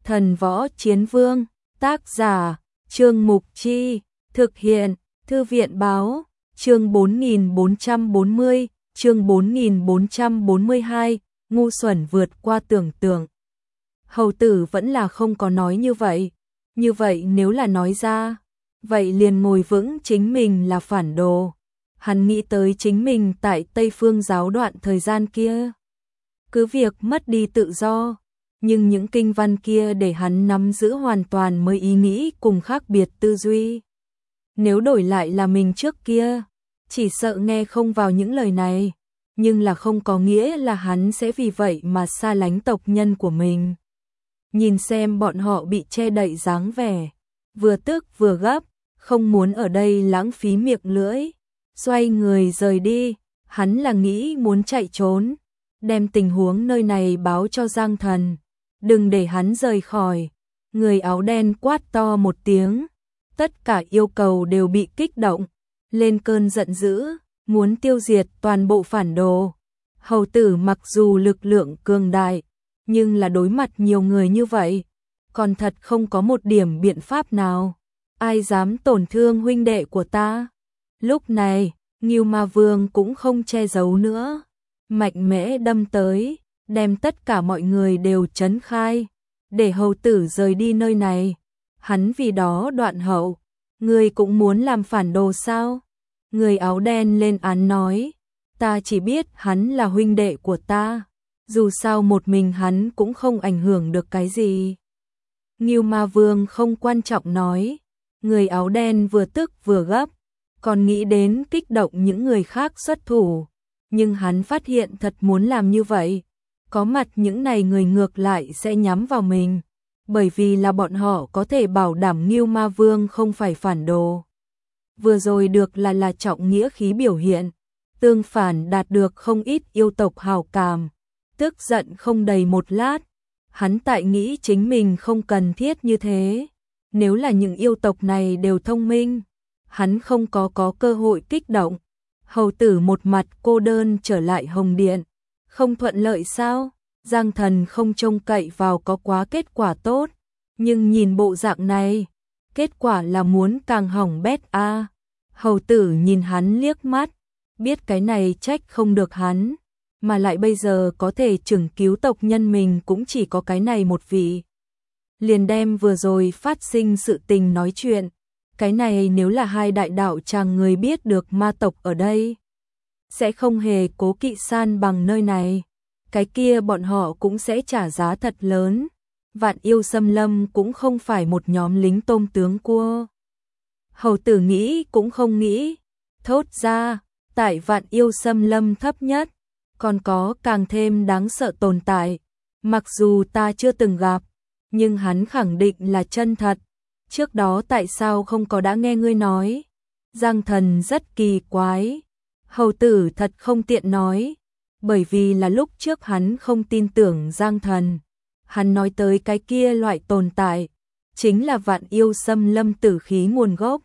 Thần Võ Chiến Vương, tác giả, Trương Mục Chi, thực hiện, Thư viện Báo, chương 4440, chương 4442, ngu xuẩn vượt qua tưởng tượng. Hầu tử vẫn là không có nói như vậy nếu là nói ra, vậy liền ngồi vững chính mình là phản đồ. Hắn nghĩ tới chính mình tại Tây Phương giáo đoạn thời gian kia. Cứ việc mất đi tự do, nhưng những kinh văn kia để hắn nắm giữ hoàn toàn mới ý nghĩ cùng khác biệt tư duy. Nếu đổi lại là mình trước kia, chỉ sợ nghe không vào những lời này, nhưng là không có nghĩa là hắn sẽ vì vậy mà xa lánh tộc nhân của mình. Nhìn xem bọn họ bị che đậy dáng vẻ, vừa tức vừa gấp, không muốn ở đây lãng phí miệng lưỡi. Xoay người rời đi, hắn là nghĩ muốn chạy trốn, đem tình huống nơi này báo cho Giang Thần, đừng để hắn rời khỏi. Người áo đen quát to một tiếng, tất cả yêu cầu đều bị kích động, lên cơn giận dữ, muốn tiêu diệt toàn bộ phản đồ. Hầu tử mặc dù lực lượng cường đại, nhưng là đối mặt nhiều người như vậy, còn thật không có một điểm biện pháp nào. Ai dám tổn thương huynh đệ của ta? Lúc này, Ngưu Ma Vương cũng không che giấu nữa, mạnh mẽ đâm tới, đem tất cả mọi người đều trấn khai, để hầu tử rời đi nơi này. Hắn vì đó đoạn hậu, ngươi cũng muốn làm phản đồ sao? Người áo đen lên án nói, ta chỉ biết hắn là huynh đệ của ta, dù sao một mình hắn cũng không ảnh hưởng được cái gì. Ngưu Ma Vương không quan trọng nói, người áo đen vừa tức vừa gấp, còn nghĩ đến kích động những người khác xuất thủ, nhưng hắn phát hiện thật muốn làm như vậy, có mặt những này người ngược lại sẽ nhắm vào mình, bởi vì là bọn họ có thể bảo đảm Ngưu Ma Vương không phải phản đồ. Vừa rồi được là trọng nghĩa khí biểu hiện, tương phản đạt được không ít yêu tộc hảo cảm, tức giận không đầy một lát, hắn tại nghĩ chính mình không cần thiết như thế, nếu là những yêu tộc này đều thông minh, hắn không có cơ hội kích động. Hầu tử một mặt cô đơn trở lại Hồng Điện, không thuận lợi sao? Giang Thần không trông cậy vào có quá kết quả tốt, nhưng nhìn bộ dạng này, kết quả là muốn càng hỏng bét a. Hầu tử nhìn hắn liếc mắt, biết cái này trách không được hắn, mà lại bây giờ có thể chừng cứu tộc nhân mình cũng chỉ có cái này một vị. Liền đem vừa rồi phát sinh sự tình nói chuyện, cái này nếu là hai đại đạo tràng người biết được ma tộc ở đây, sẽ không hề cố kỵ san bằng nơi này, cái kia bọn họ cũng sẽ trả giá thật lớn. Vạn Yêu Xâm Lâm cũng không phải một nhóm lính tôm tướng cua. Hầu tử nghĩ cũng không nghĩ, thốt ra, tại Vạn Yêu Xâm Lâm thấp nhất, còn có càng thêm đáng sợ tồn tại, mặc dù ta chưa từng gặp, nhưng hắn khẳng định là chân thật. Trước đó tại sao không có đã nghe ngươi nói? Giang Thần rất kỳ quái. Hầu tử thật không tiện nói, bởi vì là lúc trước hắn không tin tưởng Giang Thần. Hắn nói tới cái kia loại tồn tại, chính là Vạn Yêu Xâm Lâm tử khí nguồn gốc.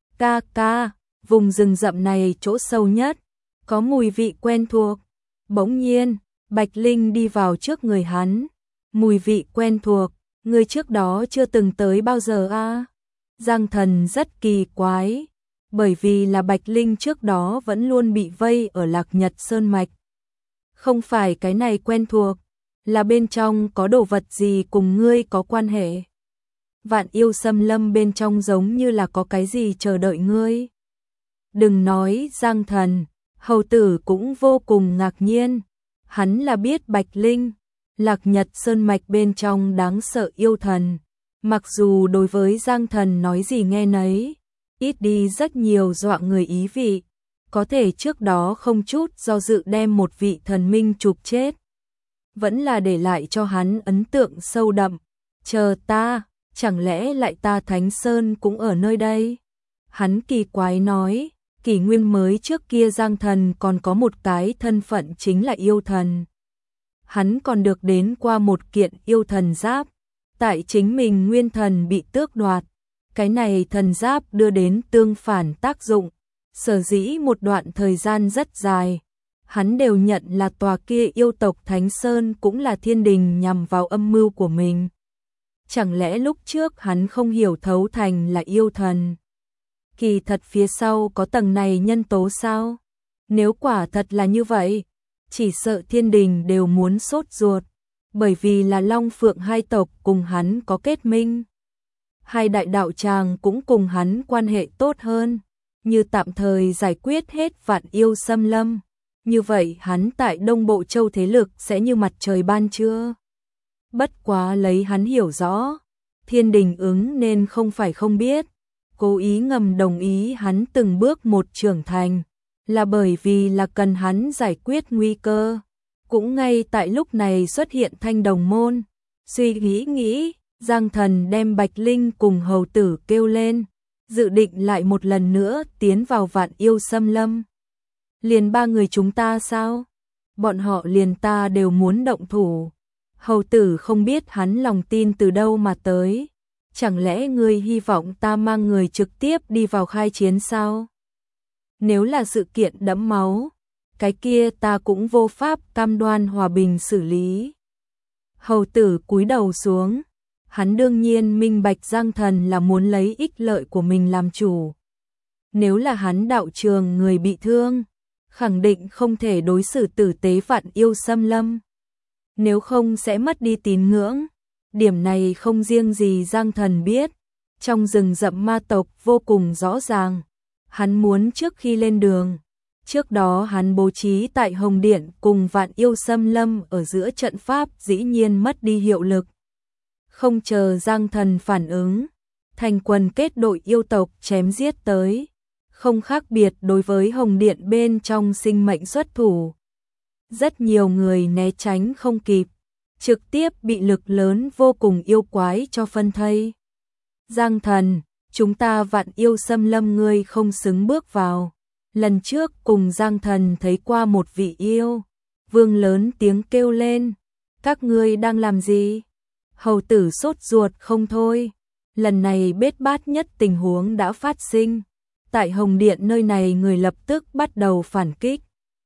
Ca, vùng rừng rậm này chỗ sâu nhất, có mùi vị quen thuộc. Bỗng nhiên, Bạch Linh đi vào trước người hắn. Mùi vị quen thuộc, người trước đó chưa từng tới bao giờ a? Giang Thần rất kỳ quái, bởi vì là Bạch Linh trước đó vẫn luôn bị vây ở Lạc Nhật Sơn Mạch. Không phải cái này quen thuộc, là bên trong có đồ vật gì cùng ngươi có quan hệ. Vạn Yêu Xâm Lâm bên trong giống như là có cái gì chờ đợi ngươi. Đừng nói Giang Thần, hầu tử cũng vô cùng ngạc nhiên, hắn là biết Bạch Linh, Lạc Nhật Sơn Mạch bên trong đáng sợ yêu thần, mặc dù đối với Giang Thần nói gì nghe nấy, ít đi rất nhiều dọa người ý vị, có thể trước đó không chút do dự đem một vị thần minh chụp chết, vẫn là để lại cho hắn ấn tượng sâu đậm. Chờ ta, chẳng lẽ lại ta Thánh Sơn cũng ở nơi đây? Hắn kỳ quái nói, kỷ nguyên mới trước kia Giang Thần còn có một cái thân phận chính là yêu thần. Hắn còn được đến qua một kiện yêu thần giáp, tại chính mình nguyên thần bị tước đoạt, cái này thần giáp đưa đến tương phản tác dụng, sở dĩ một đoạn thời gian rất dài, hắn đều nhận là tòa kia yêu tộc Thánh Sơn cũng là thiên đình nhằm vào âm mưu của mình. chẳng lẽ lúc trước hắn không hiểu thấu thành là yêu thần? Kỳ thật phía sau có tầng này nhân tố sao? Nếu quả thật là như vậy, chỉ sợ thiên đình đều muốn sốt ruột, bởi vì là Long Phượng hai tộc cùng hắn có kết minh. Hai đại đạo tràng cũng cùng hắn quan hệ tốt hơn, như tạm thời giải quyết hết vạn yêu xâm lâm. Như vậy hắn tại Đông Bộ Châu thế lực sẽ như mặt trời ban trưa. Bất quá lấy hắn hiểu rõ, thiên đình ứng nên không phải không biết, cố ý ngầm đồng ý hắn từng bước một trưởng thành, là bởi vì là cần hắn giải quyết nguy cơ. Cũng ngay tại lúc này xuất hiện Thanh Đồng Môn, suy nghĩ, Giang Thần đem Bạch Linh cùng hầu tử kêu lên, dự định lại một lần nữa tiến vào vạn yêu xâm lâm. Liền ba người chúng ta sao? Bọn họ liền ta đều muốn động thủ. Hầu tử không biết hắn lòng tin từ đâu mà tới. Chẳng lẽ ngươi hy vọng ta mang người trực tiếp đi vào khai chiến sao? Nếu là sự kiện đẫm máu, cái kia ta cũng vô pháp cam đoan hòa bình xử lý. Hầu tử cúi đầu xuống, hắn đương nhiên minh bạch Giang Thần là muốn lấy ích lợi của mình làm chủ. Nếu là hắn đạo trường người bị thương, khẳng định không thể đối xử tử tế vạn yêu xâm lâm. Nếu không sẽ mất đi tín ngưỡng. Điểm này không riêng gì Giang Thần biết, trong rừng rậm ma tộc vô cùng rõ ràng. Hắn muốn trước khi lên đường, trước đó hắn bố trí tại Hồng Điện cùng vạn yêu xâm lâm ở giữa trận pháp dĩ nhiên mất đi hiệu lực. Không chờ Giang Thần phản ứng, thành quần kết đội yêu tộc chém giết tới, không khác biệt đối với Hồng Điện bên trong sinh mệnh xuất thủ. Rất nhiều người né tránh không kịp, trực tiếp bị lực lớn vô cùng yêu quái cho phân thây. Giang Thần, chúng ta vạn yêu xâm lâm ngươi không xứng bước vào. Lần trước cùng Giang Thần thấy qua một vị yêu, vương lớn tiếng kêu lên, các ngươi đang làm gì? Hầu tử sốt ruột không thôi, lần này bết bát nhất tình huống đã phát sinh. Tại Hồng Điện nơi này người lập tức bắt đầu phản kích.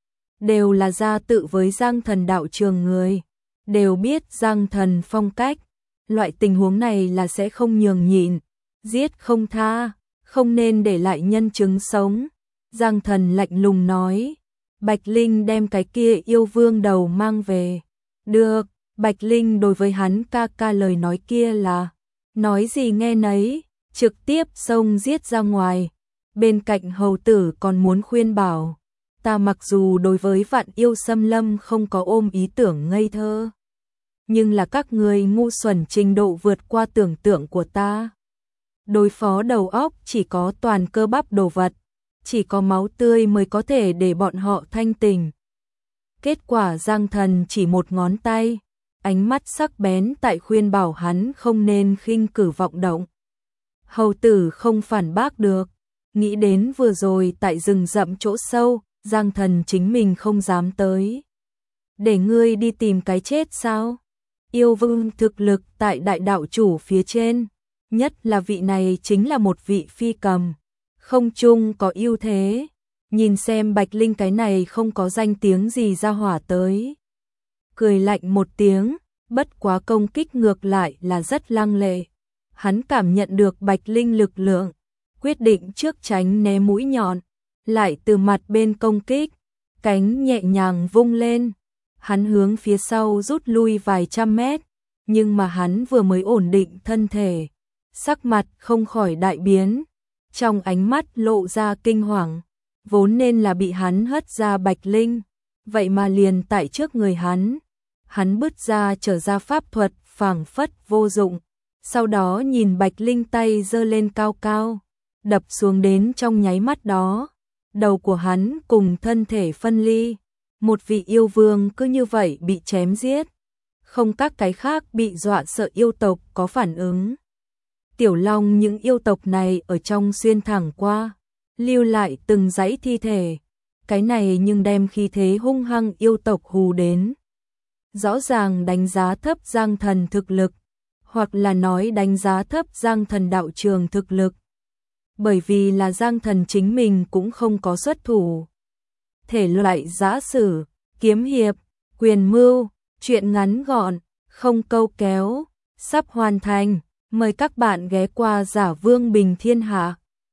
Đều là gia tự với Giang Thần đạo trường người, đều biết Giang Thần phong cách, loại tình huống này là sẽ không nhường nhịn, giết không tha, không nên để lại nhân chứng sống. Giang Thần lạnh lùng nói, Bạch Linh đem cái kia yêu vương đầu mang về. Được, Bạch Linh đối với hắn ca ca lời nói kia là, nói gì nghe nấy, trực tiếp xông giết ra ngoài. Bên cạnh hầu tử còn muốn khuyên bảo, ta mặc dù đối với vạn yêu xâm lâm không có ôm ý tưởng ngây thơ, nhưng là các người ngu xuẩn trình độ vượt qua tưởng tượng của ta. Đối phó đầu óc chỉ có toàn cơ bắp đồ vật, chỉ có máu tươi mới có thể để bọn họ thanh tỉnh. Kết quả Giang Thần chỉ một ngón tay, ánh mắt sắc bén tại khuyên bảo hắn không nên khinh cử vọng động. Hầu tử không phản bác được, nghĩ đến vừa rồi tại rừng rậm chỗ sâu, Giang Thần chính mình không dám tới. Để ngươi đi tìm cái chết sao? Yêu vương thực lực tại đại đạo chủ phía trên, nhất là vị này chính là một vị phi cầm, không chung có ưu thế. Nhìn xem Bạch Linh cái này không có danh tiếng gì ra hỏa tới. Cười lạnh một tiếng, bất quá công kích ngược lại là rất lăng lệ. Hắn cảm nhận được Bạch Linh lực lượng, quyết định trước tránh né mũi nhọn, lại từ mặt bên công kích, cánh nhẹ nhàng vung lên. Hắn hướng phía sau rút lui vài trăm mét, nhưng mà hắn vừa mới ổn định thân thể, sắc mặt không khỏi đại biến, trong ánh mắt lộ ra kinh hoàng. Vốn nên là bị hắn hất ra Bạch Linh, vậy mà liền tại trước người hắn bứt ra trở ra pháp thuật phảng phất vô dụng, sau đó nhìn Bạch Linh tay giơ lên cao cao, đập xuống đến trong nháy mắt đó, đầu của hắn cùng thân thể phân ly, một vị yêu vương cứ như vậy bị chém giết, không các cái khác bị dọa sợ yêu tộc có phản ứng. Tiểu Long những yêu tộc này ở trong xuyên thẳng qua, lưu lại từng dãy thi thể, cái này nhưng đem khí thế hung hăng yêu tộc hù đến. Rõ ràng đánh giá thấp Giang Thần thực lực, hoặc là nói đánh giá thấp Giang Thần đạo trường thực lực. Bởi vì là Giang Thần chính mình cũng không có xuất thủ. Thể loại giã sử, kiếm hiệp, quyền mưu, chuyện ngắn gọn, không câu kéo, sắp hoàn thành. Mời các bạn ghé qua Giả Vương Bình Thiên Hạ.